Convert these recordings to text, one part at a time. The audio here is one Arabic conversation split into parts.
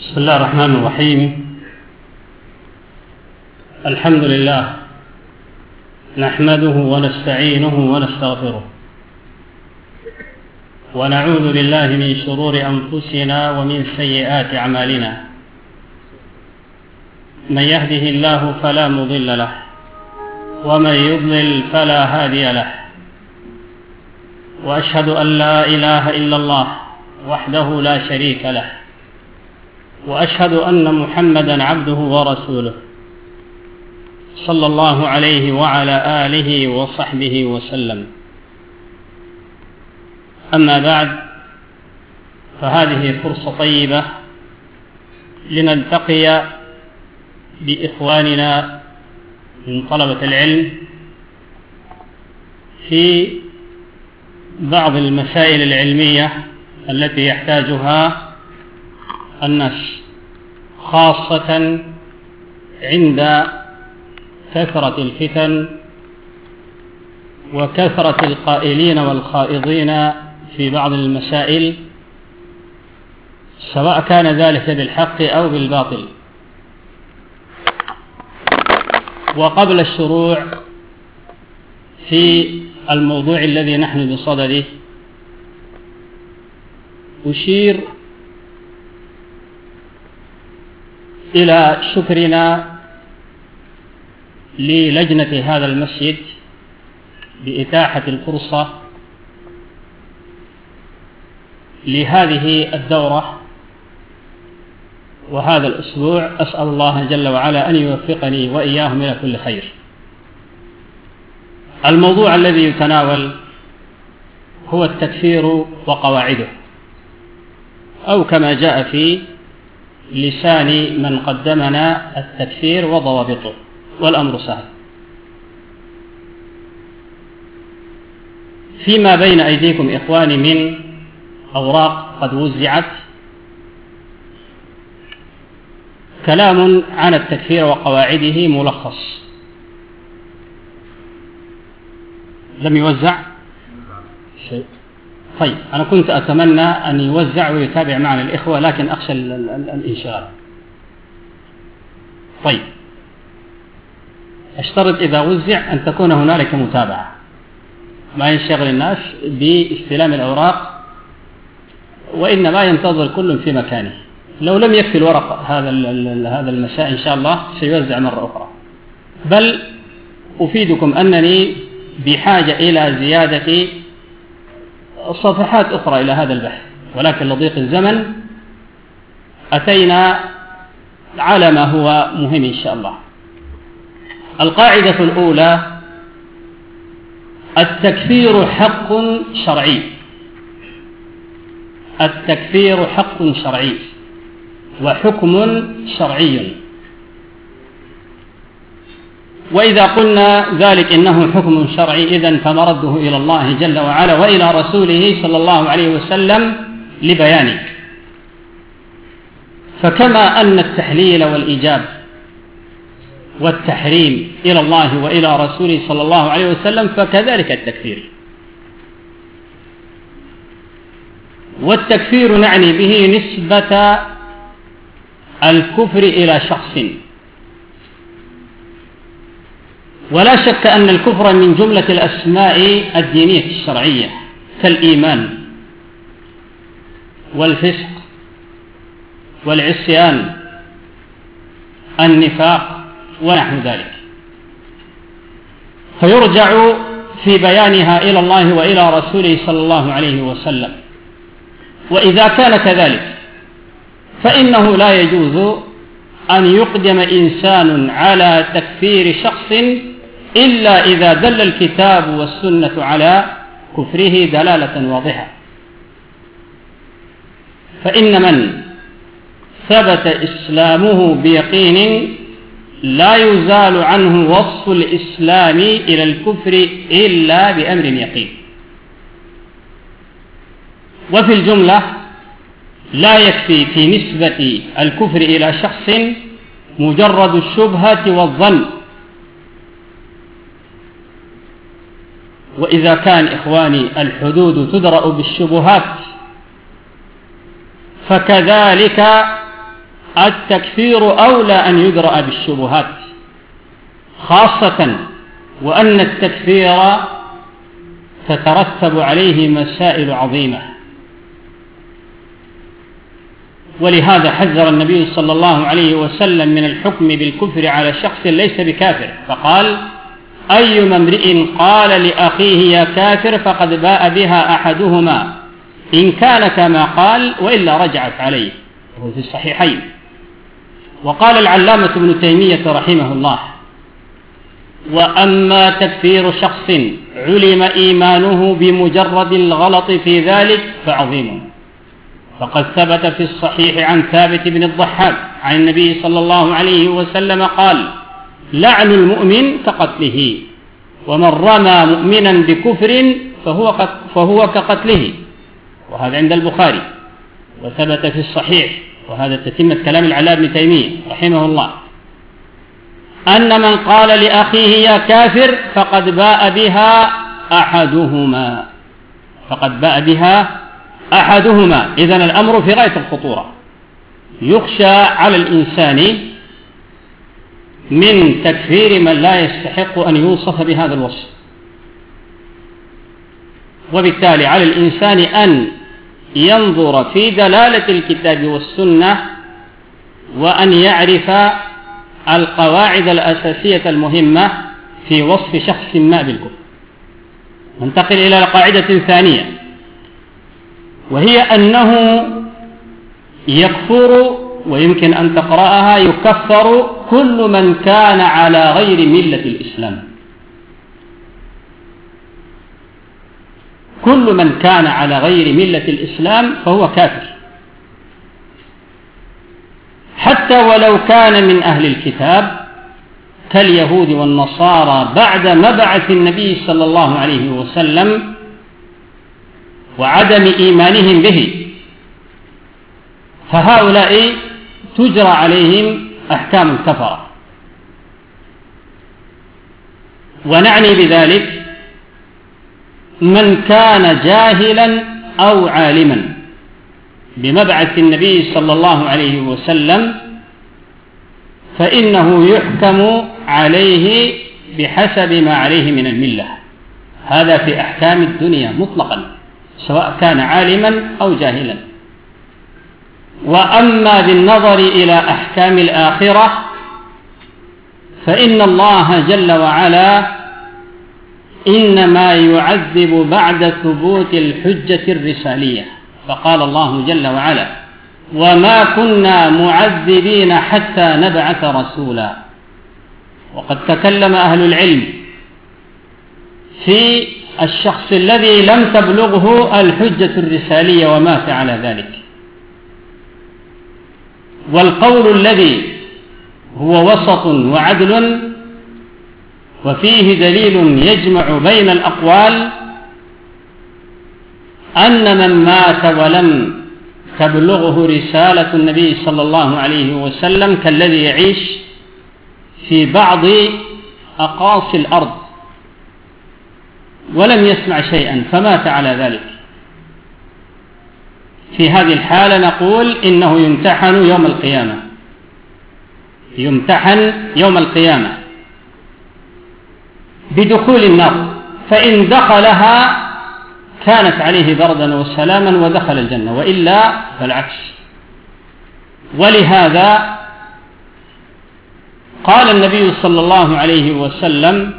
بسم الله الرحمن الرحيم. الحمد لله نحمده ونستعينه ونستغفره ونعوذ بالله من شرور أنفسنا ومن سيئات أعمالنا. من يهده الله فلا مضل له ومن يضلل فلا هادي له، وأشهد أن لا إله إلا الله وحده لا شريك له، وأشهد أن محمدا عبده ورسوله صلى الله عليه وعلى آله وصحبه وسلم. أما بعد، فهذه فرصة طيبة لنلتقي بإخواننا من طلبة العلم في بعض المسائل العلمية التي يحتاجها الناس، خاصة عند كثرة الفتن وكثرة القائلين والخائضين في بعض المسائل، سواء كان ذلك بالحق أو بالباطل. وقبل الشروع في الموضوع الذي نحن بصدده، أشير إلى شكرنا للجنة هذا المسجد بإتاحة الفرصة لهذه الدورة وهذا الأسبوع. أسأل الله جل وعلا أن يوفقني وإياهم إلى كل خير. الموضوع الذي يتناول هو التكفير وقواعده، أو كما جاء في لسان من قدمنا التكفير وضوابطه، والأمر سهل. فيما بين أيديكم إخواني من أوراق قد وزعت كلام عن التكفير وقواعده ملخص. لم يوزع شيء؟ طيب، أنا كنت أتمنى أن يوزع ويتابع معنا الإخوة، لكن أخشى الانشغال. طيب، أشترط إذا وزع أن تكون هنالك متابعة، ما ينشغل الناس باستلام الأوراق، وإنما ينتظر كل في مكانه. لو لم يكفي الورق هذا المساء إن شاء الله سيوزع مرة أخرى. بل أفيدكم أنني بحاجة إلى زيادة صفحات أخرى إلى هذا البحث، ولكن لضيق الزمن أتينا على ما هو مهم إن شاء الله. القاعدة الأولى: التكفير حق شرعي. التكفير حق شرعي وحكم شرعي. وإذا قلنا ذلك إنه حكم شرعي، إذن فمرده إلى الله جل وعلا وإلى رسوله صلى الله عليه وسلم لبيانه. فكما أن التحليل والإيجاب والتحريم إلى الله وإلى رسوله صلى الله عليه وسلم، فكذلك التكفير. والتكفير نعني به نسبة الكفر إلى شخص، ولا شك أن الكفر من جملة الأسماء الدينية الشرعية، كالإيمان والفسق والعصيان، النفاق ونحو ذلك. فيرجع في بيانها إلى الله وإلى رسوله صلى الله عليه وسلم. وإذا كان كذلك فإنه لا يجوز أن يقدم إنسان على تكفير شخص إلا إذا دل الكتاب والسنة على كفره دلالة واضحة. فإن من ثبت إسلامه بيقين لا يزال عنه وصف الإسلام إلى الكفر إلا بأمر يقين. وفي الجملة لا يكفي في نسبة الكفر إلى شخص مجرد الشبهة والظن. وإذا كان إخواني الحدود تدرأ بالشبهات، فكذلك التكفير أولى أن يدرأ بالشبهات، خاصة وأن التكفير تترتب عليه مسائل عظيمة. ولهذا حذر النبي صلى الله عليه وسلم من الحكم بالكفر على شخص ليس بكافر، فقال: أيما امرئ قال لأخيه يا كافر فقد باء بها أحدهما إن كان كما قال وإلا رجعت عليه، وهو في الصحيحين. وقال العلامة ابن تيمية رحمه الله: وأما تكفير شخص علم إيمانه بمجرد الغلط في ذلك فعظيم، فقد ثبت في الصحيح عن ثابت بن الضحاك عن النبي صلى الله عليه وسلم قال: لعن المؤمن كقتله، ومن رمى مؤمنا بكفر فهو كقتله. وهذا عند البخاري، وثبت في الصحيح، وهذا تتمة كلام العلاء بن تيمية رحمه الله، أن من قال لأخيه يا كافر فقد باء بها أحدهما. إذن الأمر في غاية الخطورة، يخشى على الإنسان من تكفير من لا يستحق أن يوصف بهذا الوصف، وبالتالي على الإنسان أن ينظر في دلالة الكتاب والسنة، وأن يعرف القواعد الأساسية المهمة في وصف شخص ما بالكفر. ننتقل إلى قاعدة ثانية، وهي أنه يكفر، ويمكن أن تقرأها: يكفر كل من كان على غير ملة الإسلام. كل من كان على غير ملة الإسلام فهو كافر، حتى ولو كان من أهل الكتاب كاليهود والنصارى بعد مبعث النبي صلى الله عليه وسلم وعدم إيمانهم به، فهؤلاء تجرى عليهم أحكام الكفرة. ونعني بذلك من كان جاهلا أو عالما بمبعث النبي صلى الله عليه وسلم، فإنه يحكم عليه بحسب ما عليه من الملة. هذا في أحكام الدنيا مطلقا، سواء كان عالما أو جاهلا. وأما بالنظر إلى أحكام الآخرة فإن الله جل وعلا إنما يعذب بعد ثبوت الحجة الرسالية، فقال الله جل وعلا: وما كنا معذبين حتى نبعث رسولا. وقد تكلم أهل العلم في الشخص الذي لم تبلغه الحجة الرسالية ومات على ذلك، والقول الذي هو وسط وعدل وفيه دليل يجمع بين الأقوال أن من مات ولم تبلغه رسالة النبي صلى الله عليه وسلم كالذي يعيش في بعض أقاصي الأرض ولم يسمع شيئا فمات على ذلك. في هذه الحالة نقول إنه يمتحن يوم القيامة بدخول النار، فإن دخلها كانت عليه بردا وسلاما ودخل الجنة، وإلا فالعكس. ولهذا قال النبي صلى الله عليه وسلم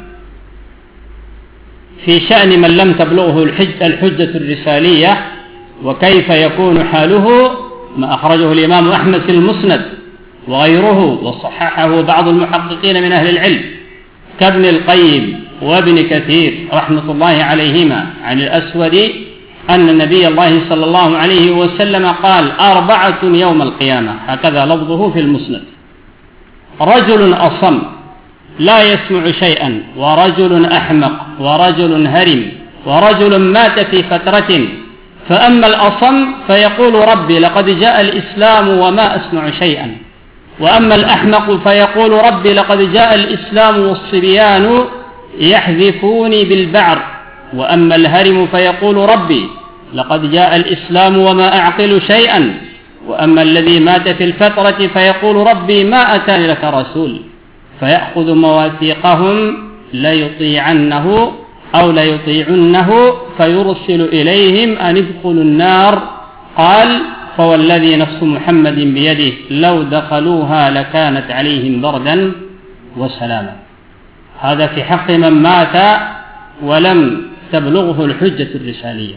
في شأن من لم تبلغه الحجة الرسالية: وكيف يكون حاله؟ ما أخرجه الإمام أحمد في المسند وغيره، وصححه بعض المحققين من أهل العلم كابن القيم وابن كثير رحمة الله عليهما عن الأسود أن النبي الله صلى الله عليه وسلم قال: 4 يوم القيامة، هكذا لفظه في المسند: رجل أصم لا يسمع شيئا، ورجل أحمق، ورجل هرم، ورجل مات في فترة، فأما الأصم فيقول: ربي لقد جاء الإسلام وما أسمع شيئا، وأما الأحمق فيقول: ربي لقد جاء الإسلام والصبيان يحذفوني بالبعر، وأما الهرم فيقول: ربي لقد جاء الإسلام وما أعقل شيئا، وأما الذي مات في الفترة فيقول ربي ما أتاني لك رسول، فيأخذ مواثيقهم ليطيعنه أو ليطيعنه فيرسل إليهم أن ادخلوا النار. قال فوالذي نفس محمد بيده لو دخلوها لكانت عليهم بردا وسلاما. هذا في حق من مات ولم تبلغه الحجة الرسالية.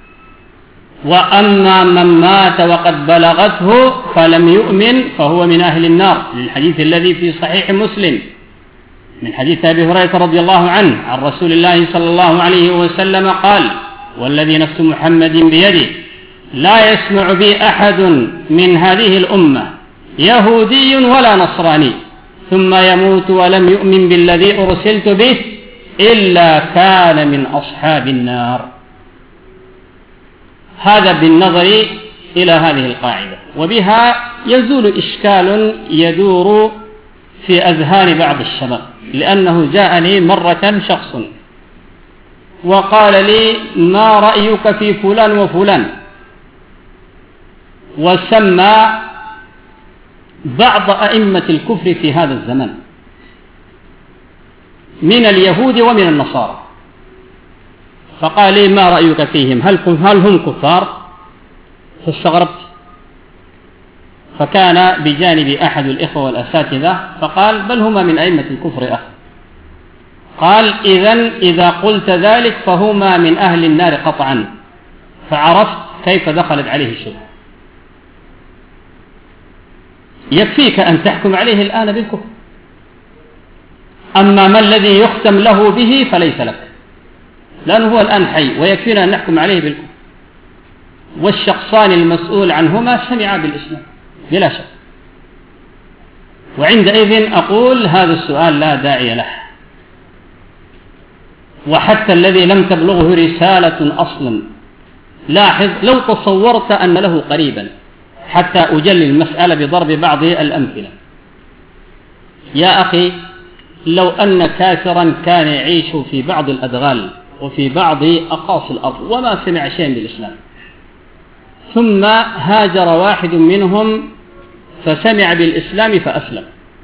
وأما من مات وقد بلغته فلم يؤمن فهو من أهل النار، للحديث الذي في صحيح مسلم من حديث أبي هريرة رضي الله عنه عن رسول الله صلى الله عليه وسلم قال والذي نفس محمد بيده لا يسمع بي أحد من هذه الأمة يهودي ولا نصراني ثم يموت ولم يؤمن بالذي أرسلت به إلا كان من أصحاب النار. هذا بالنظر إلى هذه القاعدة، وبها يزول إشكال يدور في أذهان بعض الشباب، لأنه جاءني مرة شخص وقال لي ما رأيك في فلان وفلان، وسمى بعض أئمة الكفر في هذا الزمن من اليهود ومن النصارى، فقال لي ما رأيك فيهم، هل هم كفار؟ فاستغربت، فكان بجانب أحد الإخوة والأساتذة فقال بل هما من أئمة الكفر أخ. قال إذا قلت ذلك فهما من أهل النار قطعا، فعرفت كيف دخلت عليه الشبهة. يكفيك أن تحكم عليه الآن بالكفر، أما ما الذي يختم له به فليس لك، لأنه هو الآن حي ويكفينا أن نحكم عليه بالكفر، والشخصان المسؤول عنهما سمعا بالإسلام بلا شك. وعندئذ أقول هذا السؤال لا داعي له. وحتى الذي لم تبلغه رسالة أصلا، لاحظ لو تصورت أن له قريبا، حتى أجل المسألة بضرب بعض الأمثلة. يا أخي لو أن كافرا كان يعيش في بعض الأدغال وفي بعض أقاصي الأرض وما سمع شيئا بالإسلام، ثم هاجر واحد منهم فسمع بالإسلام فأسلم،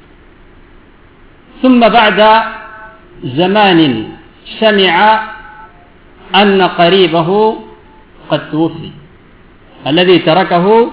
ثم بعد زمان سمع أن قريبه قد توفي الذي تركه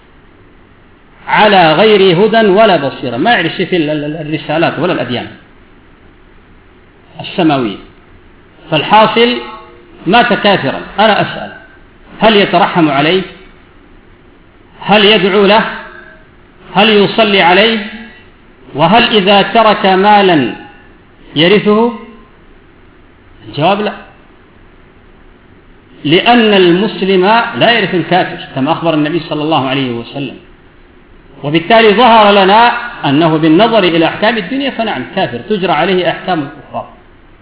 على غير هدى ولا بصيرة، ما يعرف في الرسالات ولا الأديان السماوية. فالحاصل مات كافرا. أنا أسأل هل يترحم عليه؟ هل يدعو له؟ هل يصلي عليه؟ وهل إذا ترك مالا يرثه؟ الجواب لا، لأن المسلم لا يرث الكافر كما أخبر النبي صلى الله عليه وسلم. وبالتالي ظهر لنا أنه بالنظر إلى أحكام الدنيا فنعم كافر تجرى عليه أحكام الكفار.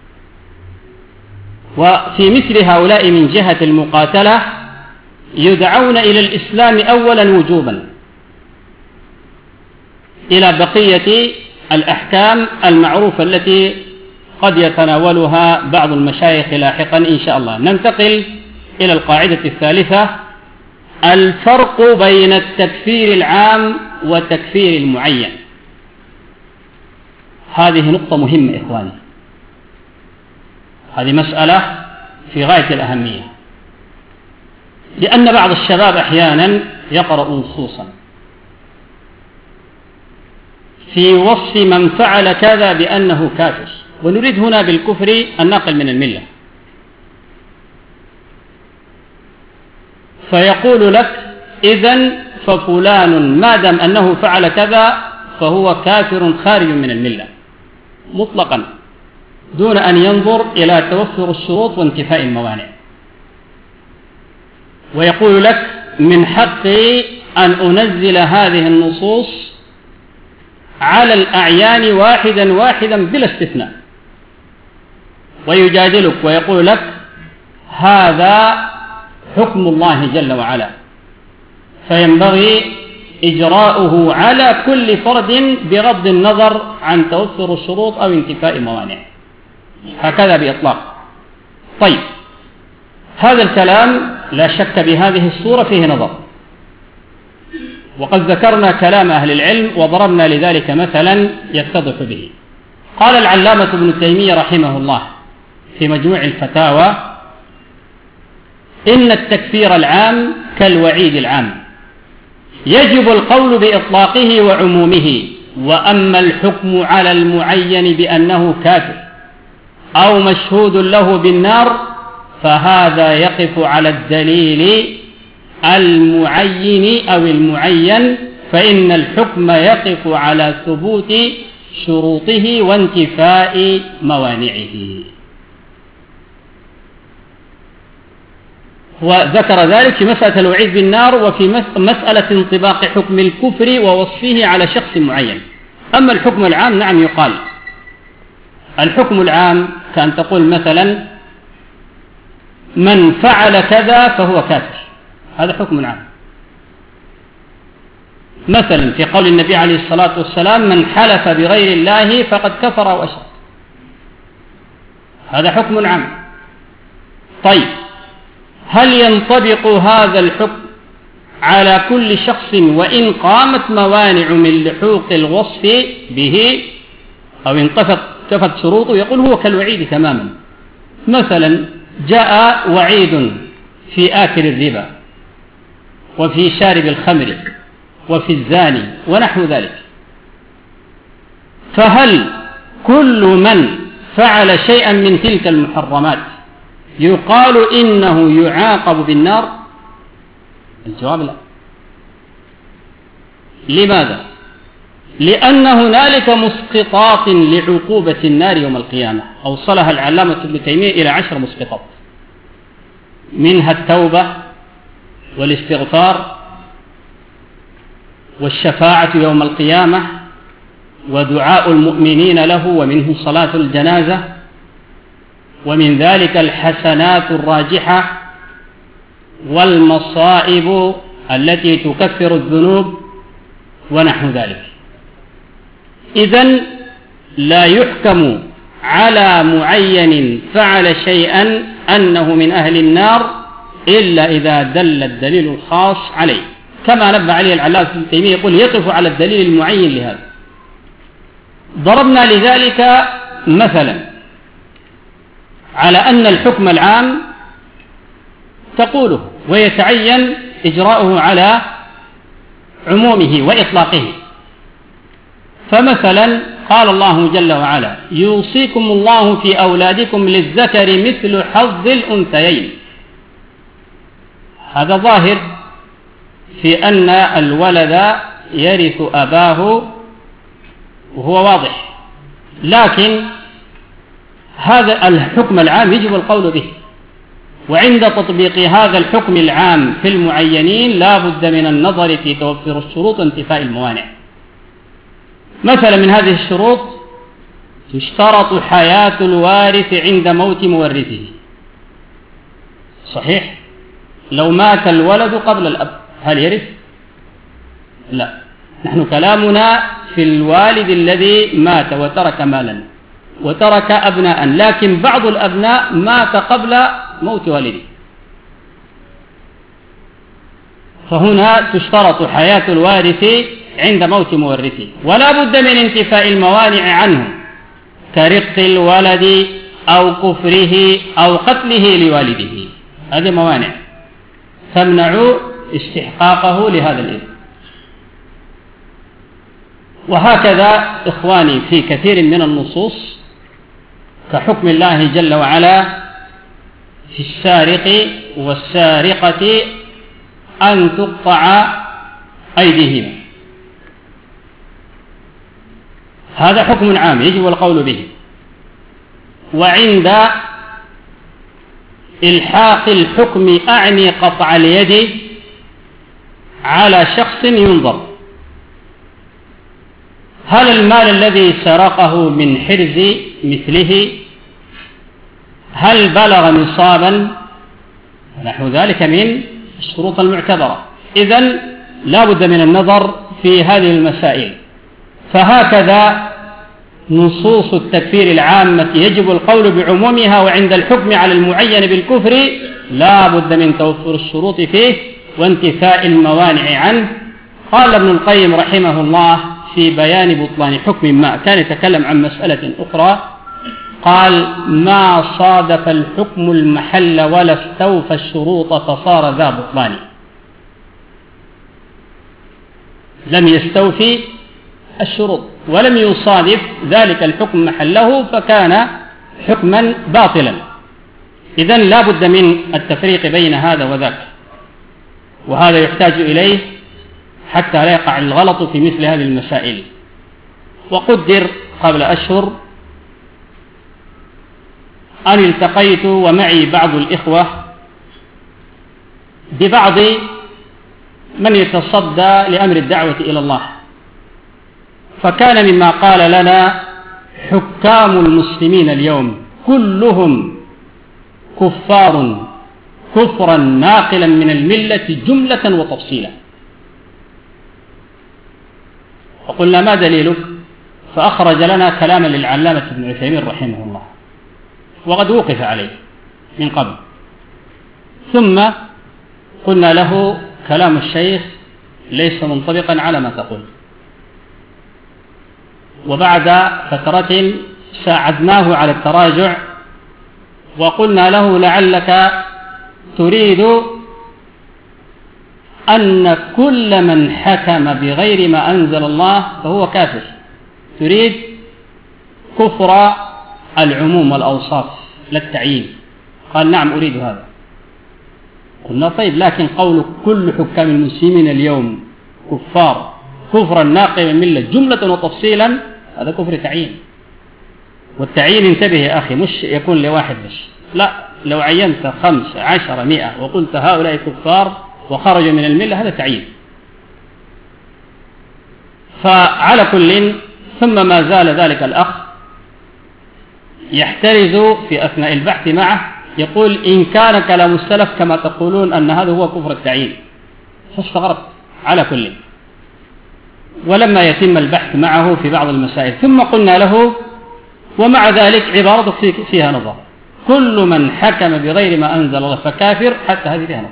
وفي مثل هؤلاء من جهة المقاتلة يدعون إلى الإسلام أولا وجوبا، إلى بقية الأحكام المعروفة التي قد يتناولها بعض المشايخ لاحقا إن شاء الله. ننتقل إلى القاعدة الثالثة: الفرق بين التكفير العام والتكفير المعين. هذه نقطة مهمة إخواني، هذه مسألة في غاية الأهمية، لأن بعض الشباب أحيانا يقرأ نصوصا في وصف من فعل كذا بأنه كافر، ونريد هنا بالكفر الناقل من الملة، فيقول لك إذن ففلان ما دام أنه فعل كذا فهو كافر خارج من الملة مطلقا، دون أن ينظر إلى توفر الشروط وانتفاء الموانع. ويقول لك من حقي أن أنزل هذه النصوص على الأعيان واحدا واحدا بلا استثناء، ويجادلك ويقول لك هذا حكم الله جل وعلا، فينبغي إجراؤه على كل فرد بغض النظر عن توفر الشروط أو انتفاء الموانع، هكذا بإطلاق. طيب، هذا الكلام لا شك بهذه الصورة فيه نظر، وقد ذكرنا كلام أهل العلم وضربنا لذلك مثلا يتضح به. قال العلامة ابن تيمية رحمه الله في مجموع الفتاوى: إن التكفير العام كالوعيد العام، يجب القول بإطلاقه وعمومه، وأما الحكم على المعين بأنه كافر أو مشهود له بالنار فهذا يقف على الدليل المعين أو المعين، فإن الحكم يقف على ثبوت شروطه وانتفاء موانعه. وذكر ذلك في مسألة الوعيد بالنار وفي مسألة انطباق حكم الكفر ووصفه على شخص معين. أما الحكم العام نعم يقال الحكم العام كأن تقول مثلا من فعل كذا فهو كافر، هذا حكم عام. مثلا في قول النبي عليه الصلاة والسلام: من حلف بغير الله فقد كفر وأشرك، هذا حكم عام. طيب هل ينطبق هذا الحكم على كل شخص وإن قامت موانع من لحوق الوصف به أو انتفت شروطه؟ يقول هو كالوعيد تماما. مثلا جاء وعيد في آكل الربا وفي شارب الخمر وفي الزاني ونحو ذلك، فهل كل من فعل شيئا من تلك المحرمات يقال إنه يعاقب بالنار؟ الجواب لا. لماذا؟ لأن هنالك مسقطات لعقوبة النار يوم القيامة، أوصلها العلامة ابن تيمية إلى 10 مسقطات، منها التوبة والاستغفار والشفاعة يوم القيامة ودعاء المؤمنين له، ومنه صلاة الجنازة، ومن ذلك الحسنات الراجحة والمصائب التي تكفر الذنوب ونحو ذلك. إذن لا يحكم على معين فعل شيئا أنه من أهل النار إلا إذا دل الدليل الخاص عليه، كما نبه عليه العلامة ابن تيمية يقول يقف على الدليل المعين لهذا. ضربنا لذلك مثلا على أن الحكم العام تقوله ويتعين إجراؤه على عمومه وإطلاقه. فمثلا قال الله جل وعلا: يوصيكم الله في أولادكم للذكر مثل حظ الأنثيين. هذا ظاهر في أن الولد يرث أباه وهو واضح، لكن هذا الحكم العام يجب القول به، وعند تطبيق هذا الحكم العام في المعينين لا بد من النظر في توفر الشروط وانتفاء الموانع. مثلا من هذه الشروط: تشترط حياة الوارث عند موت مورثه. صحيح، لو مات الولد قبل الأب هل يرث؟ لا، نحن كلامنا في الوالد الذي مات وترك مالا وترك أبناء، لكن بعض الأبناء مات قبل موت والده، فهنا تشترط حياة الوارث عند موت مورثه، ولا بد من انتفاء الموانع عنه كرق الولد أو كفره أو قتله لوالده. هذه موانع تمنع استحقاقه لهذا الإثم. وهكذا إخواني في كثير من النصوص، كحكم الله جل وعلا في السارق والسارقة أن تقطع أيديهما، هذا حكم عام يجب القول به. وعند إلحاق الحكم أعني قطع اليد على شخص ينظر: هل المال الذي سرقه من حرز مثله هل بلغ نصابا؟ نحو ذلك من الشروط المعتبرة. إذن لا بد من النظر في هذه المسائل. فهكذا نصوص التكفير العامة يجب القول بعمومها، وعند الحكم على المعين بالكفر لا بد من توفر الشروط فيه وانتفاء الموانع عنه. قال ابن القيم رحمه الله في بيان بطلان حكم ما، كان يتكلم عن مسألة أخرى، قال: ما صادف الحكم المحل ولا استوفى الشروط فصار ذا بطلان. لم يستوفي الشروط ولم يصادف ذلك الحكم محله فكان حكما باطلا. إذن لا بد من التفريق بين هذا وذاك، وهذا يحتاج إليه حتى لا يقع الغلط في مثل هذه المسائل. وقدر قبل أشهر أن التقيت ومعي بعض الإخوة ببعض من يتصدى لأمر الدعوة إلى الله، فكان مما قال لنا: حكام المسلمين اليوم كلهم كفار كفرا ناقلا من الملة جملة وتفصيلا. فقلنا: ما دليلك؟ فأخرج لنا كلاما للعلامة ابن عثيمين رحمه الله، وقد وقف عليه من قبل. ثم قلنا له: كلام الشيخ ليس منطبقا على ما تقول. وبعد فترة ساعدناه على التراجع وقلنا له: لعلك تريد أن كل من حكم بغير ما أنزل الله فهو كافر، تريد كفر العموم والأوصاف لا التعيين. قال: نعم أريد هذا. قلنا: طيب، لكن قول كل حكام المسلمين اليوم كفار كفرا ناقلا من الملة جملة وتفصيلا، هذا كفر تعيين. والتعيين، انتبه يا أخي، مش يكون لواحد بس، لا، لو عينت 5 10 100 وقلت هؤلاء كفار وخرجوا من الملة هذا تعيين. فعلى كل، ثم ما زال ذلك الأخ يحترز في أثناء البحث معه، يقول: إن كان كلام السلف كما تقولون أن هذا هو كفر التعيين. فاستغربت. على كل، ولما يتم البحث معه في بعض المسائل، ثم قلنا له: ومع ذلك عبارتك فيها نظر، كل من حكم بغير ما أنزل الله فكافر، حتى هذه فيها نظر.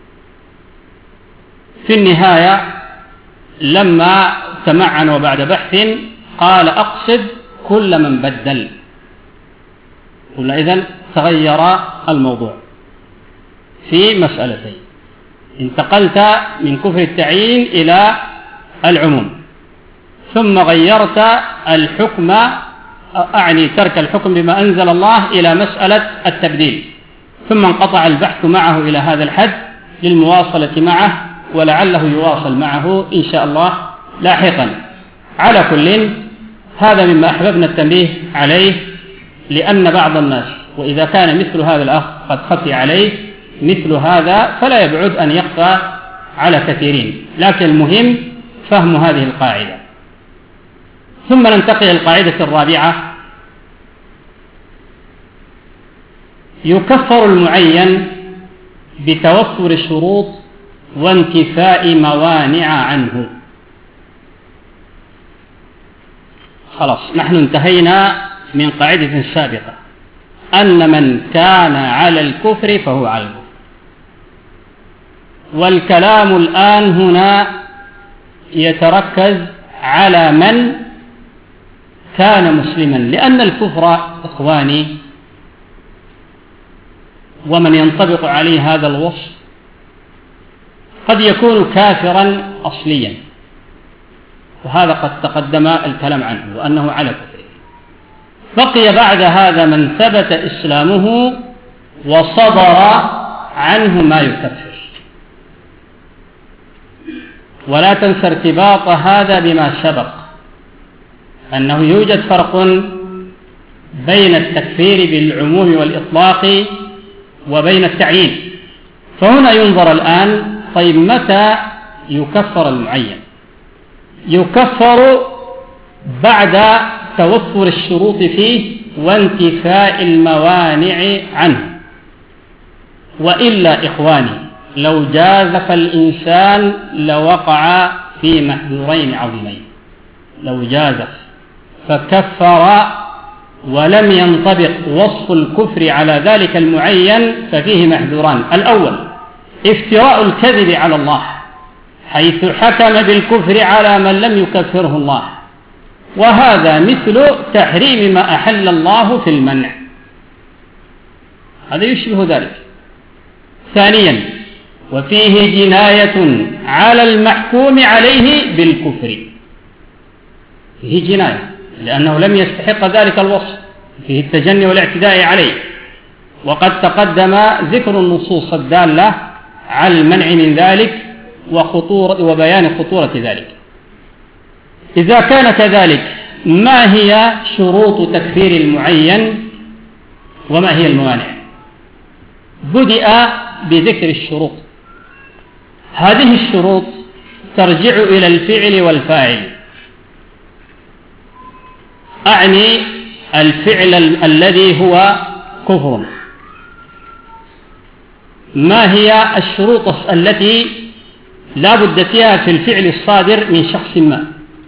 في النهاية لما تمعن وبعد بحث قال: أقصد كل من بدل. قلنا: إذن تغير الموضوع في مسألتين، انتقلت من كفر التعيين إلى العموم، ثم غيرت الحكم، أعني ترك الحكم بما أنزل الله، إلى مسألة التبديل، ثم انقطع البحث معه إلى هذا الحد للمواصلة معه، ولعله يواصل معه إن شاء الله لاحقا. على كل، هذا مما أحببنا التنبيه عليه، لأن بعض الناس، وإذا كان مثل هذا الأخ قد خفي عليه مثل هذا، فلا يبعد أن يخفى على كثيرين، لكن المهم فهم هذه القاعدة. ثم ننتقل إلى القاعدة الرابعة: يكفر المعين بتوفر الشروط وانتفاء موانع عنه. خلاص، نحن انتهينا من قاعدة سابقة أن من كان على الكفر فهو على الكفر، والكلام الآن هنا يتركز على من كان مسلما، لأن الكفر إخواني ومن ينطبق عليه هذا الوصف قد يكون كافرا أصليا، وهذا قد تقدم الكلام عنه وأنه على كفره. بقي بعد هذا من ثبت إسلامه وصدر عنه ما يكفر. ولا تنسى ارتباط هذا بما سبق، أنه يوجد فرق بين التكفير بالعموم والإطلاق وبين التعيين. فهنا ينظر الآن: طيب، متى يكفر المعين؟ يكفر بعد توفر الشروط فيه وانتفاء الموانع عنه. وإلا إخواني، لو جازف الإنسان لوقع في محذورين عظيمين. لو جازف فكفر ولم ينطبق وصف الكفر على ذلك المعين ففيه محذوران: الأول افتراء الكذب على الله، حيث حكم بالكفر على من لم يكفره الله، وهذا مثل تحريم ما أحل الله في المنع، هذا يشبه ذلك. ثانيا، وفيه جناية على المحكوم عليه بالكفر، فيه جناية لأنه لم يستحق ذلك الوصف، فيه التجني والاعتداء عليه، وقد تقدم ذكر النصوص الدالة على المنع من ذلك وبيان خطورة ذلك. إذا كان كذلك، ما هي شروط تكفير المعين وما هي الموانع؟ بدأ بذكر الشروط. هذه الشروط ترجع إلى الفعل والفاعل، أعني الفعل الذي هو كفر. ما هي الشروط التي لا بد فيها في الفعل الصادر من شخص ما؟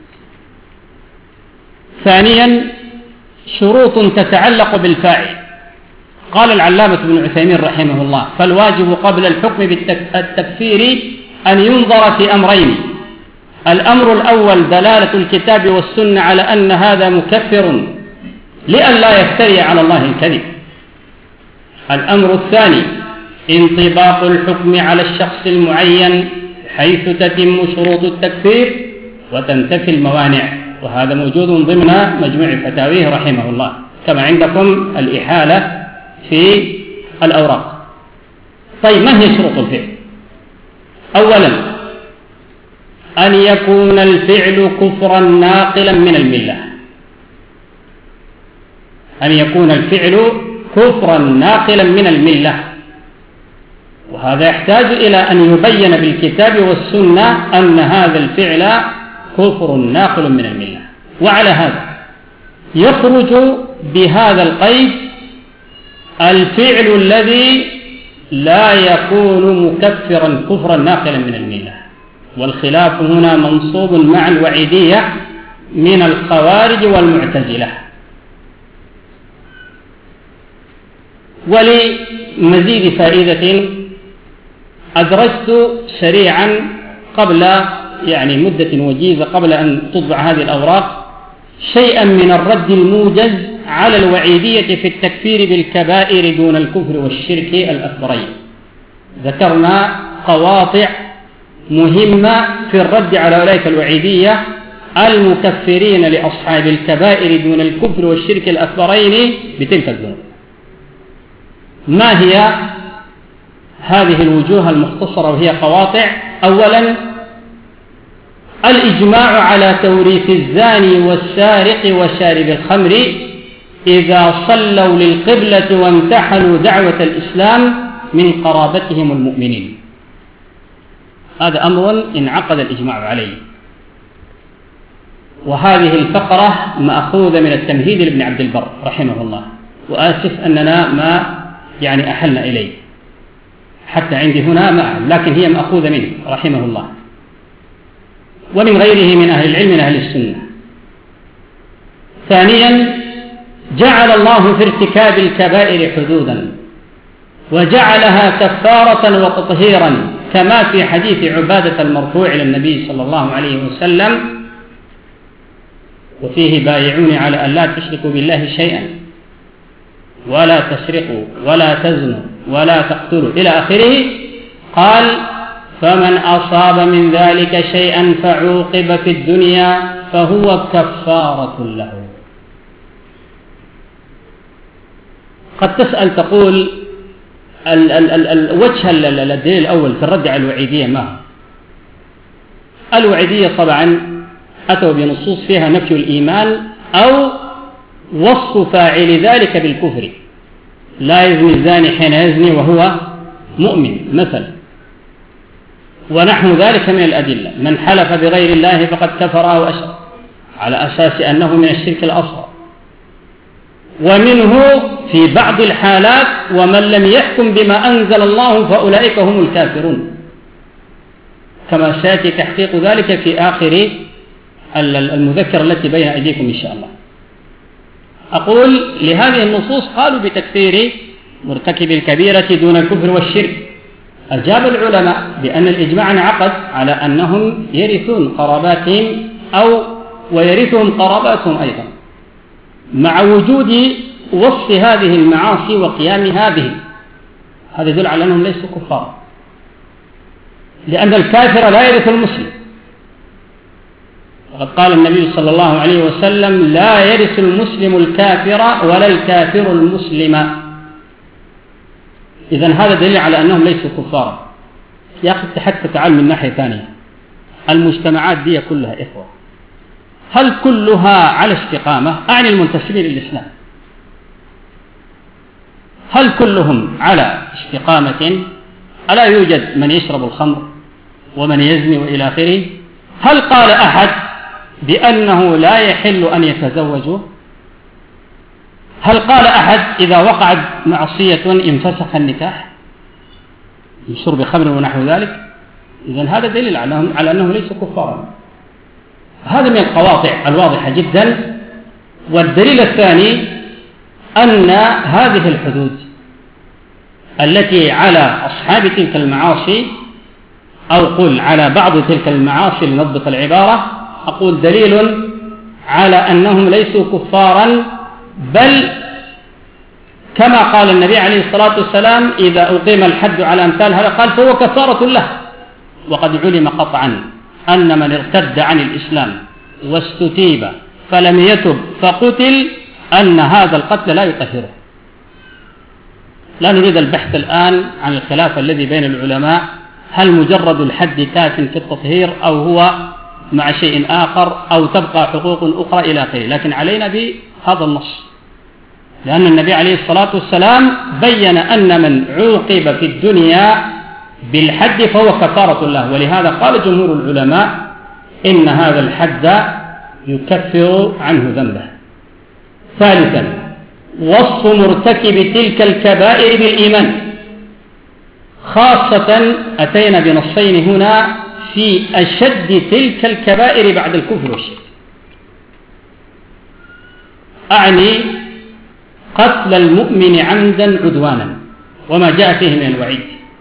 ثانيا، شروط تتعلق بالفاعل. قال العلامة ابن عثيمين رحمه الله: فالواجب قبل الحكم بالتكفير أن ينظر في أمرين: الأمر الأول دلالة الكتاب والسنة على أن هذا مكفر لئلا يفتري على الله الكذب. الأمر الثاني انطباق الحكم على الشخص المعين حيث تتم شروط التكفير وتنتفي الموانع، وهذا موجود ضمن مجموع فتاويه رحمه الله، كما عندكم الإحالة في الأوراق. طيب، ما هي شروط الفعل؟ أولا، أن يكون الفعل كفرا ناقلا من الملة، أن يكون الفعل كفرا ناقلا من الملة، وهذا يحتاج إلى أن يبين بالكتاب والسنة أن هذا الفعل كفر ناقل من الملة. وعلى هذا يخرج بهذا القيد الفعل الذي لا يكون مكفرا كفرا ناقلا من الملة، والخلاف هنا منصوب مع الوعيدية من الخوارج والمعتزلة. ولمزيد فائدة أدرجت سريعا قبل مدة وجيزة قبل أن تطبع هذه الأوراق شيئا من الرد الموجز على الوعيدية في التكفير بالكبائر دون الكفر والشرك الأكبرين. ذكرنا قواطع مهمة في الرد على أولئك الوعيدية المكفرين لأصحاب الكبائر دون الكفر والشرك الأكبرين بتلك الذنوب. ما هي هذه الوجوه المختصرة وهي قواطع؟ أولا، الإجماع على توريث الزاني والسارق وشارب الخمر إذا صلوا للقبلة وامتحنوا دعوة الإسلام من قرابتهم المؤمنين. هذا أمر انعقد الإجماع عليه، وهذه الفقرة مأخوذة من التمهيد لابن عبد البر رحمه الله، وآسف أننا ما أحلنا إليه، حتى عندي هنا ما، لكن هي مأخوذة منه رحمه الله ومن غيره من أهل العلم من أهل السنة. ثانيا، جعل الله في ارتكاب الكبائر حدودا وجعلها كفارة وتطهيرا، كما في حديث عبادة المرفوع إلى النبي صلى الله عليه وسلم، وفيه: بايعوني على أن لا تشركوا بالله شيئا ولا تسرقوا ولا تزنوا ولا تقتلوا إلى آخره. قال: فمن أصاب من ذلك شيئا فعوقب في الدنيا فهو كفارة له. قد تسأل تقول الوجه الدليل الأول في الرد على الوعيدية ما هو؟ الوعيدية طبعا أتوا بنصوص فيها نفي الإيمان أو وصف فاعل ذلك بالكفر. لا يزني الزاني حين يزني وهو مؤمن مثلا، ونحو ذلك من الأدلة. من حلف بغير الله فقد كفر أو أشرك، على أساس أنه من الشرك الأصغر. ومنه في بعض الحالات: ومن لم يحكم بما أنزل الله فأولئك هم الكافرون، كما سيأتي تحقيق ذلك في آخر المذكرة التي بين أيديكم إن شاء الله. أقول لهذه النصوص قالوا بتكفير مرتكب الكبيرة دون الكفر والشرك، أجاب العلماء بأن الإجماع انعقد على أنهم يرثون قراباتهم ويرثهم قراباتهم أيضا، مع وجود وصف هذه المعاصي وقيامها به. هذا يدل على أنهم ليسوا كفار، لأن الكافر لا يرث المسلم. وقد قال النبي صلى الله عليه وسلم: لا يرث المسلم الكافر ولا الكافر المسلم. إذن هذا دليل على أنهم ليسوا كفارا. يا أخي حتى تعال من ناحية ثانية، المجتمعات دي كلها إخوة، هل كلها على استقامة؟ أعني المنتسبين للإسلام، هل كلهم على استقامة؟ ألا يوجد من يشرب الخمر ومن يزني وإلى آخره؟ هل قال أحد بأنه لا يحل أن يتزوجوا؟ هل قال أحد إذا وقعت معصية انفسخ النكاح بشرب خمر ونحو ذلك؟ إذن هذا دليل على أنهم ليسوا كفارا. هذا من القواطع الواضحة جدا. والدليل الثاني أن هذه الحدود التي على أصحاب تلك المعاصي، أو قل على بعض تلك المعاصي لنضبط العبارة، أقول دليل على أنهم ليسوا كفارا، بل كما قال النبي عليه الصلاة والسلام: إذا أقيم الحد على أمثال هذا قال فهو كفارة له. وقد علم قطعا أن من ارتد عن الإسلام واستتيب فلم يتب فقتل أن هذا القتل لا يطهره. لا نريد البحث الآن عن الخلاف الذي بين العلماء، هل مجرد الحد كاف في التطهير أو هو مع شيء آخر أو تبقى حقوق أخرى إلى آخره، لكن علينا بهذا النص، لأن النبي عليه الصلاة والسلام بين أن من عوقب في الدنيا بالحد فهو كفارة له، ولهذا قال جمهور العلماء إن هذا الحد يكفر عنه ذنبه. ثالثا، وصف مرتكب تلك الكبائر بالإيمان، خاصة أتينا بنصين هنا في أشد تلك الكبائر بعد الكفر والشرك، أعني قتل المؤمن عمدا عدوانا وما جاء فيه من الوعيد.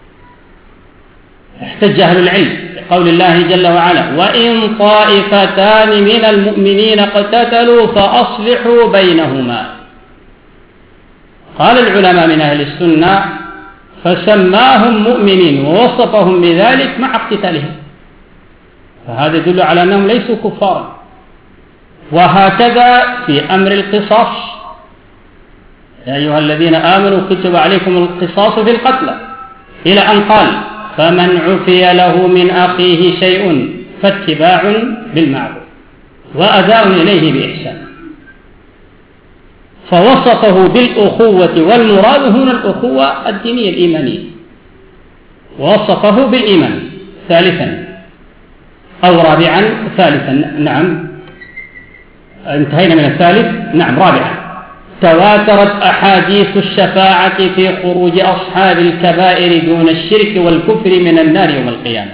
احتج أهل العلم بقول الله جل وعلا: وإن طائفتان من المؤمنين اقتتلوا فأصلحوا بينهما. قال العلماء من أهل السنة: فسماهم مؤمنين ووصفهم بذلك مع اقتتالهم، فهذا يدل على أنهم ليسوا كفارا. وهكذا في أمر القصاص: يا أيها الذين آمنوا كتب عليكم القصاص في القتلى، إلى أن قال: فمن عفي له من أخيه شيء فاتباع بالمعروف وأداء إليه بإحسان. فوصفه بالأخوة، والمراد هنا الأخوة الدينية الإيمانية، ووصفه بالإيمان. ثالثا أو رابعا، ثالثا نعم، انتهينا من الثالث، نعم رابعا، تواترت أحاديث الشفاعة في خروج أصحاب الكبائر دون الشرك والكفر من النار يوم القيامة،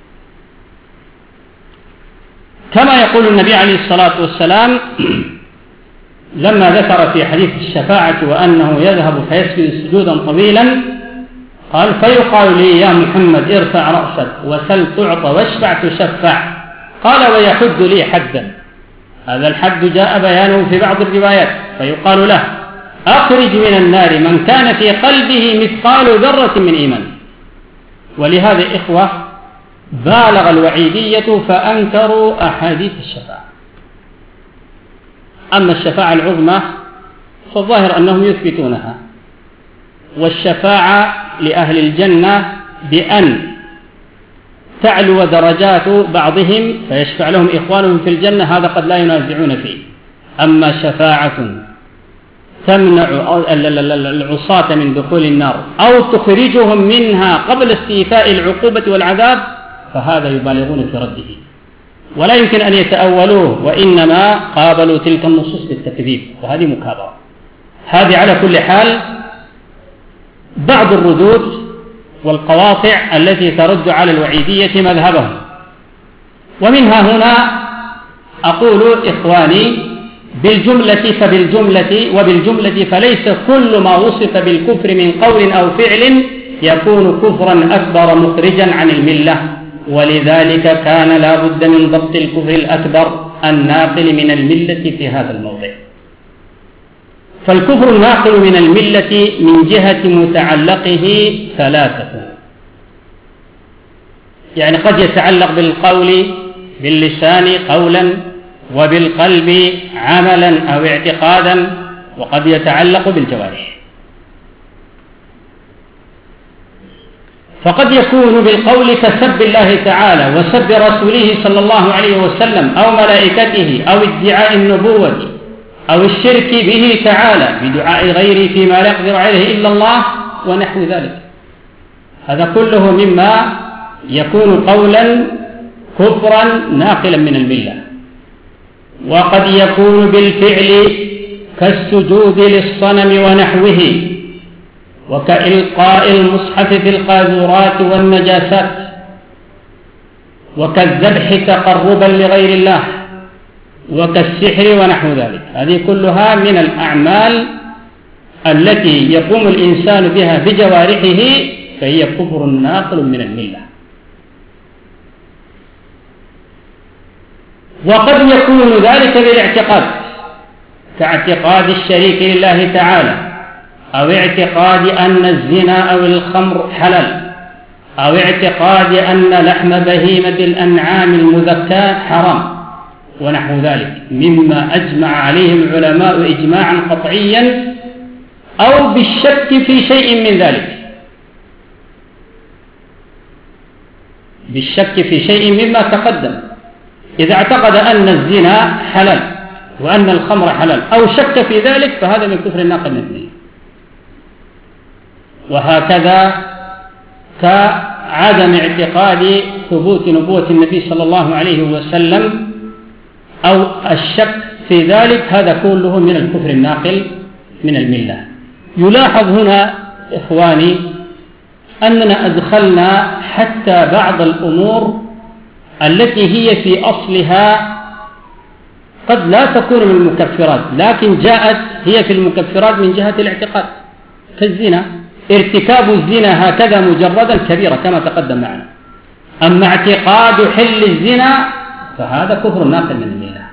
كما يقول النبي عليه الصلاة والسلام لما ذكر في حديث الشفاعة وأنه يذهب فيسجد سجودا طويلا، قال: فيقال لي يا محمد ارفع رأسك وسل تعطى واشفع تشفع. قال: ويحد لي حدا. هذا الحد جاء بيانه في بعض الروايات. فيقال له: أخرج من النار من كان في قلبه مثقال ذرة من إيمان. ولهذا إخوة بالغ الوعيدية فأنكروا أحاديث الشفاعة. أما الشفاعة العظمى فالظاهر أنهم يثبتونها، والشفاعة لأهل الجنة بأن تعلو درجات بعضهم فيشفع لهم إخوانهم في الجنة، هذا قد لا ينازعون فيه. أما شفاعة تمنع العصاة من دخول النار أو تخرجهم منها قبل استيفاء العقوبة والعذاب، فهذا يبالغون في رده، ولا يمكن أن يتأولوه، وإنما قابلوا تلك النصوص بالتكذيب، وهذه مكابرة. هذه على كل حال بعض الردود والقواطع التي ترد على الوعيدية مذهبهم. ومنها هنا أقول إخواني بالجملة فبالجملة وبالجملة فليس كل ما وصف بالكفر من قول أو فعل يكون كفرا أكبر مخرجا عن الملة، ولذلك كان لا بد من ضبط الكفر الأكبر الناقل من الملة في هذا الموضع. فالكفر الناقل من الملة من جهة متعلقه ثلاثة، يعني قد يتعلق بالقول باللسان قولا، وبالقلب عملا أو اعتقادا، وقد يتعلق بالجوارح. فقد يكون بالقول كسب الله تعالى وسب رسوله صلى الله عليه وسلم أو ملائكته أو ادعاء النبوة أو الشرك به تعالى بدعاء غيره فيما لا يقدر عليه إلا الله ونحو ذلك. هذا كله مما يكون قولا كفرا ناقلا من الملة. وقد يكون بالفعل كالسجود للصنم ونحوه، وكإلقاء المصحف في القاذورات والنجاسات، وكالذبح تقربا لغير الله، وكالسحر ونحو ذلك. هذه كلها من الأعمال التي يقوم الإنسان بها بجوارحه، فهي كفر ناقل من الملة. وقد يكون ذلك بالاعتقاد، كاعتقاد الشريك لله تعالى، أو اعتقاد أن الزنا أو الخمر حلال، أو اعتقاد أن لحم بهيمة الأنعام المذكاة حرام ونحو ذلك مما أجمع عليه العلماء إجماعا قطعيا، أو بالشك في شيء من ذلك، بالشك في شيء مما تقدم. إذا اعتقد أن الزنا حلال وأن الخمر حلال أو شك في ذلك فهذا من كفر الناقل من الملة. وهكذا كعدم اعتقاد ثبوت نبوة النبي صلى الله عليه وسلم أو الشك في ذلك، هذا كله من الكفر الناقل من الملة. يلاحظ هنا إخواني أننا أدخلنا حتى بعض الأمور التي هي في أصلها قد لا تكون من المكفرات، لكن جاءت هي في المكفرات من جهة الاعتقاد، كالزنا. ارتكاب الزنا هكذا مجردا كبيرة كما تقدم معنا، أما اعتقاد حل الزنا فهذا كفر ناقل من الملة.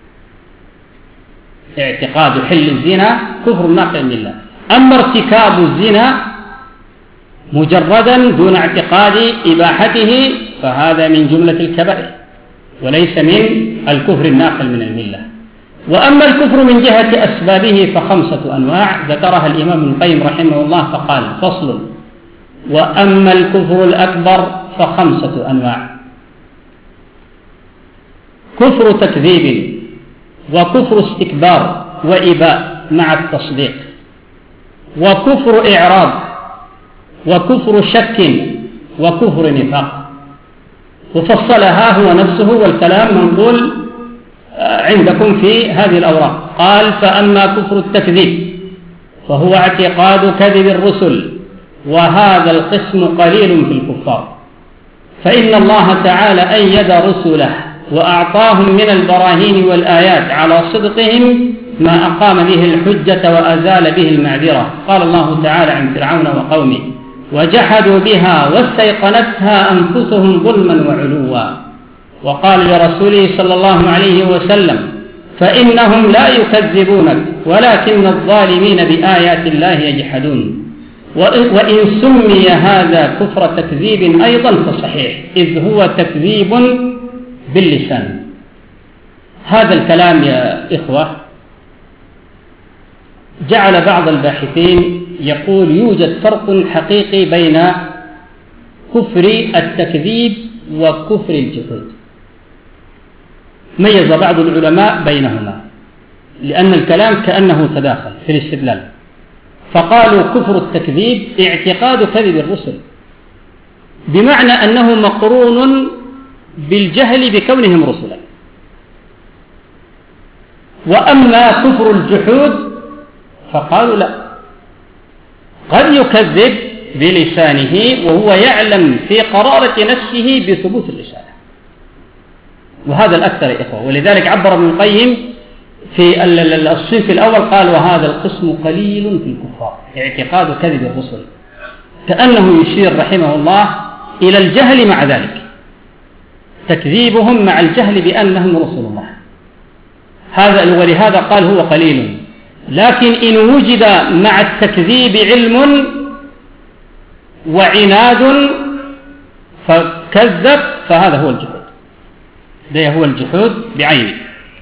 اعتقاد حل الزنا كفر ناقل من الملة، أما ارتكاب الزنا مجردا دون اعتقاد إباحته فهذا من جملة الكبائر وليس من الكفر الناقل من الملة. وأما الكفر من جهة أسبابه فخمسة أنواع ذكرها الإمام ابن القيم رحمه الله فقال: فصل: وأما الكفر الأكبر فخمسة أنواع: كفر تكذيب، وكفر استكبار وإباء مع التصديق، وكفر إعراض، وكفر شك، وكفر نفاق. وفصلها هو نفسه والكلام منقول عندكم في هذه الأوراق. قال: فأما كفر التكذيب فهو اعتقاد كذب الرسل، وهذا القسم قليل في الكفار، فإن الله تعالى أيد رسله وأعطاهم من البراهين والآيات على صدقهم ما أقام به الحجة وأزال به المعذرة. قال الله تعالى عن فرعون وقومه: وجحدوا بها واستيقنتها أنفسهم ظلما وعلوا. وقال لرسوله صلى الله عليه وسلم: فإنهم لا يكذبونك ولكن الظالمين بآيات الله يجحدون. وإن سمي هذا كفر تكذيب أيضا فصحيح، إذ هو تكذيب باللسان. هذا الكلام يا إخوة جعل بعض الباحثين يقول يوجد فرق حقيقي بين كفر التكذيب وكفر الجحود. ميز بعض العلماء بينهما لأن الكلام كأنه تداخل في الاستدلال، فقالوا كفر التكذيب اعتقاد كذب الرسل، بمعنى أنه مقرون بالجهل بكونهم رسلا. وأما كفر الجحود فقالوا لا، قد يكذب بلسانه وهو يعلم في قرارة نفسه بثبوت الرسالة، وهذا الأكثر يا إخوة. ولذلك عبر ابن القيم في الصنف الأول قال: وهذا القسم قليل في الكفار، اعتقاد كذب الرسل. كأنه يشير رحمه الله إلى الجهل مع ذلك، تكذيبهم مع الجهل بأنهم رسل الله. ولهذا قال هو قليل، لكن إن وجد مع التكذيب علم وعناد فكذب فهذا هو الجحود، ده هو الجحود بعينه.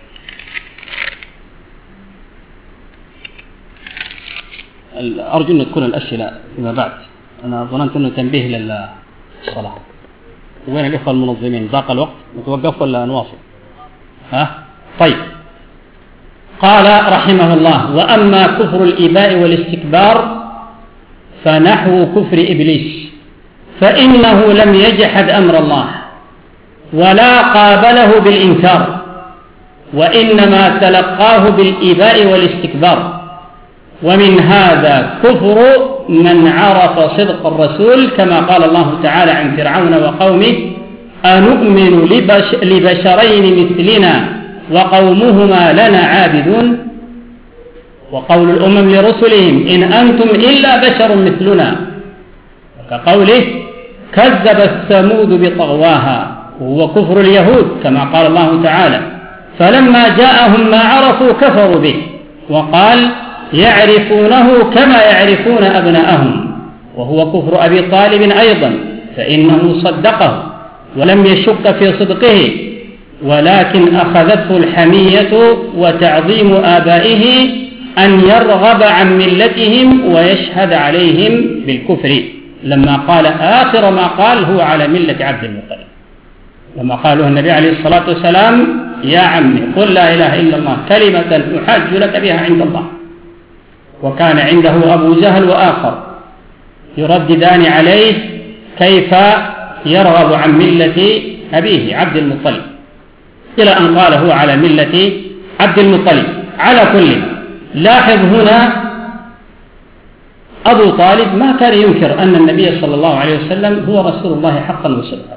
أرجو أن تكون الأسئلة فيما بعد، أنا ظننت أنه تنبيه للصلاة. وين الإخوة المنظمين؟ ضاق الوقت، نتوقف ولا نواصل؟ طيب. قال رحمه الله: وأما كفر الإباء والاستكبار فنحو كفر إبليس، فإنه لم يجحد أمر الله ولا قابله بالإنكار، وإنما تلقاه بالإباء والاستكبار. ومن هذا كفر من عرف صدق الرسول، كما قال الله تعالى عن فرعون وقومه: أنؤمن لبشرين مثلنا وقومهما لنا عابدون. وقول الأمم لرسلهم: إن أنتم إلا بشر مثلنا. وكقوله: كذب الثمود بطغواها، وهو كفر اليهود، كما قال الله تعالى: فلما جاءهم ما عرفوا كفروا به. وقال: يعرفونه كما يعرفون أبناءهم، وهو كفر أبي طالب أيضا، فإنه صدقه ولم يشك في صدقه، ولكن أخذته الحمية وتعظيم آبائه أن يرغب عن ملتهم ويشهد عليهم بالكفر، لما قال آخر ما قال: هو على ملة عبد المطلب. لما قاله النبي عليه الصلاة والسلام: يا عمي قل لا إله إلا الله كلمة أحاج لك بها عند الله. وكان عنده أبو جهل وآخر يرددان عليه كيف يرغب عن ملة أبيه عبد المطلب، إلى أن قال: هو على ملة عبد المطلب. على كل، لاحظ هنا أبو طالب ما كان ينكر أن النبي صلى الله عليه وسلم هو رسول الله حقا وصدقا،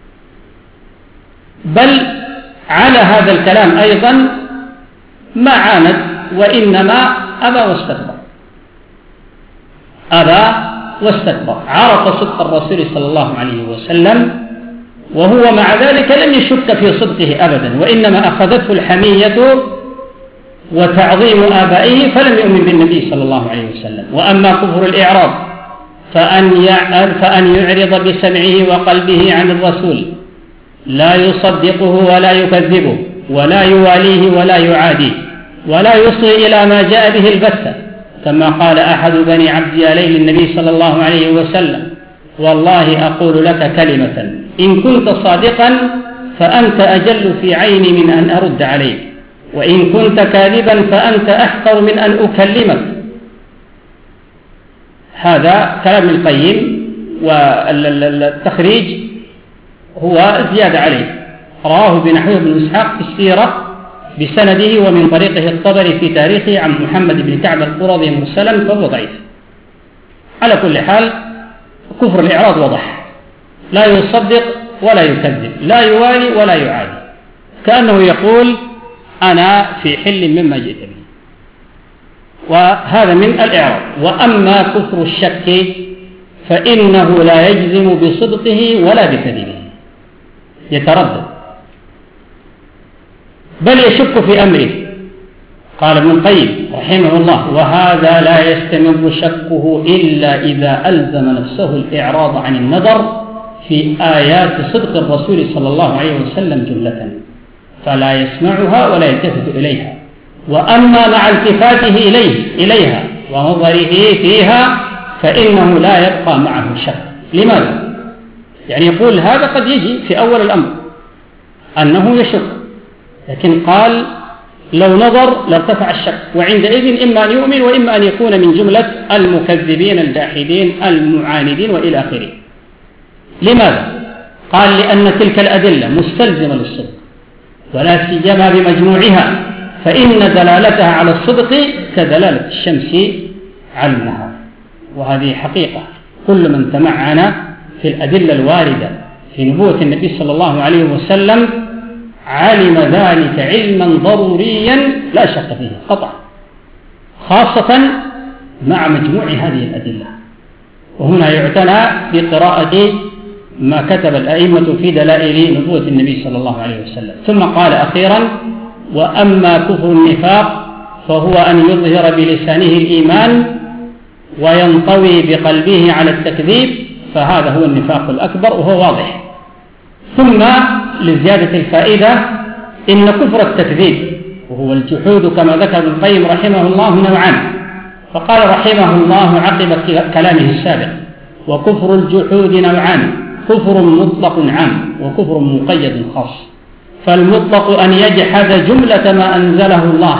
بل على هذا الكلام أيضا ما عاند، وإنما أبى واستكبر. عرف صدق الرسول صلى الله عليه وسلم، وهو مع ذلك لم يشك في صدقه أبدا، وإنما أخذته الحمية وتعظيم آبائه فلم يؤمن بالنبي صلى الله عليه وسلم. وأما كفر الإعراض فأن يعرض بسمعه وقلبه عن الرسول، لا يصدقه ولا يكذبه ولا يواليه ولا يعاديه ولا يصغي إلى ما جاء به البتة، كما قال أحد بني عبد ياليل للنبي صلى الله عليه وسلم: والله أقول لك كلمة إن كنت صادقا فأنت أجل في عيني من أن أرد عليك، وإن كنت كاذبا فأنت أحقر من أن أكلمك. هذا كلام القيم، والتخريج هو زيادة عليه، رواه بنحوه ابن إسحاق في السيرة بسنده ومن طريقه الطبري في تاريخه عن محمد بن كعب القرظي مرسلا، فهو ضعيف. على كل حال كفر الإعراض وضح، لا يصدق ولا يكذب، لا يوالي ولا يعادي، كأنه يقول: أنا في حل مما جئت به. وهذا من الإعراض. وأما كفر الشك فإنه لا يجزم بصدقه ولا بكذبه، يتردد بل يشك في أمره. قال ابن القيم رحمه الله: وهذا لا يستمر شكه إلا إذا ألزم نفسه الإعراض عن النظر في آيات صدق الرسول صلى الله عليه وسلم جملة، فلا يسمعها ولا يلتفت إليها. وأما مع التفاته إليها ونظره فيها فإنه لا يبقى معه شك. لماذا؟ يعني يقول هذا قد يجي في أول الأمر أنه يشك، لكن قال لو نظر لارتفع الشك، وعندئذ إما أن يؤمن وإما أن يكون من جملة المكذبين الجاحدين المعاندين وإلى آخره. لماذا؟ قال لأن تلك الأدلة مستلزمة للصدق، ولا سيما بمجموعها، فإن دلالتها على الصدق كدلالة الشمس على النهار. وهذه حقيقة، كل من تمعن في الأدلة الواردة في نبوة النبي صلى الله عليه وسلم علم ذلك علما ضروريا لا شك فيه قطعا، خاصة مع مجموع هذه الأدلة. وهنا يعتنى بقراءة ما كتب الأئمة في دلائل نبوة النبي صلى الله عليه وسلم. ثم قال أخيرا: وأما كفر النفاق فهو أن يظهر بلسانه الإيمان وينطوي بقلبه على التكذيب، فهذا هو النفاق الأكبر وهو واضح. ثم لزيادة الفائدة: إن كفر التكذيب وهو الجحود كما ذكر ابن القيم رحمه الله نوعان، فقال رحمه الله عقب كلامه السابق: وكفر الجحود نوعان، كفر مطلق عام وكفر مقيد خاص. فالمطلق أن يجحد جملة ما أنزله الله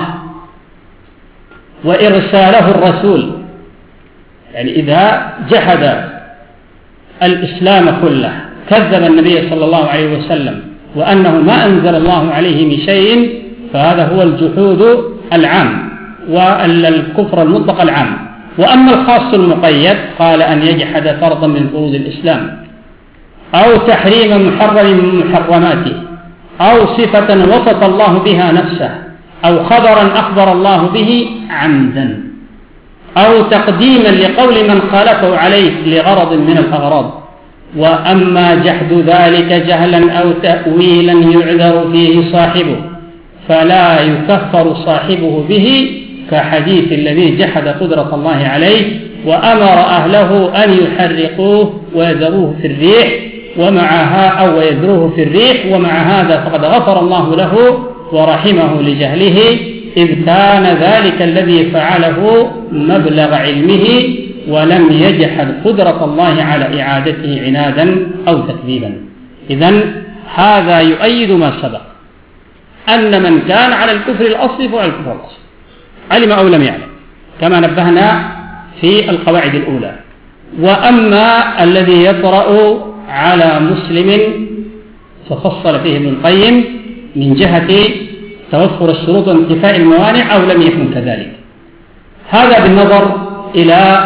وإرساله الرسول، يعني إذا جحد الإسلام كله، كذب النبي صلى الله عليه وسلم وأنه ما أنزل الله عليه من شيء، فهذا هو الجحود العام والكفر المطلق العام. وأما الخاص المقيد قال أن يجحد فرضا من فروض الإسلام، أو تحريم محرم من محرماته، أو صفة وصف الله بها نفسه، أو خبرا أخبر الله به عمدا، أو تقديما لقول من خالفه عليه لغرض من الأغراض. وأما جحد ذلك جهلا أو تأويلا يعذر فيه صاحبه فلا يكفر صاحبه به، كحديث الذي جحد قدرة الله عليه وأمر أهله أن يحرقوه ويذروه في الريح، أو يذروه في الريح، ومع هذا فقد غفر الله له ورحمه لجهله، إذ كان ذلك الذي فعله مبلغ علمه ولم يجحد قدرة الله على إعادته عنادا أو تكذيبا. إذن هذا يؤيد ما سبق، أن من كان على الكفر الأصلي فهو على الكفر الأصلي، علم أو لم يعلم، كما نبهنا في القواعد الأولى. وأما الذي يطرأ على مسلم ففصل فيه ابن القيم من جهة توفر الشروط وانتفاء الموانع أو لم يكن كذلك، هذا بالنظر إلى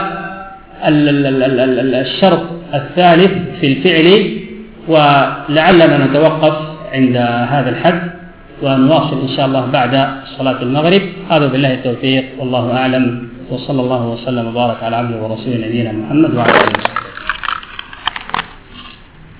الشرط الثالث في الفعل. ولعلنا نتوقف عند هذا الحد ونواصل إن شاء الله بعد صلاة المغرب. هذا بالله التوفيق والله أعلم، وصلى الله وسلم وبارك على عبده ورسوله نبينا محمد وعلى آله وسلم.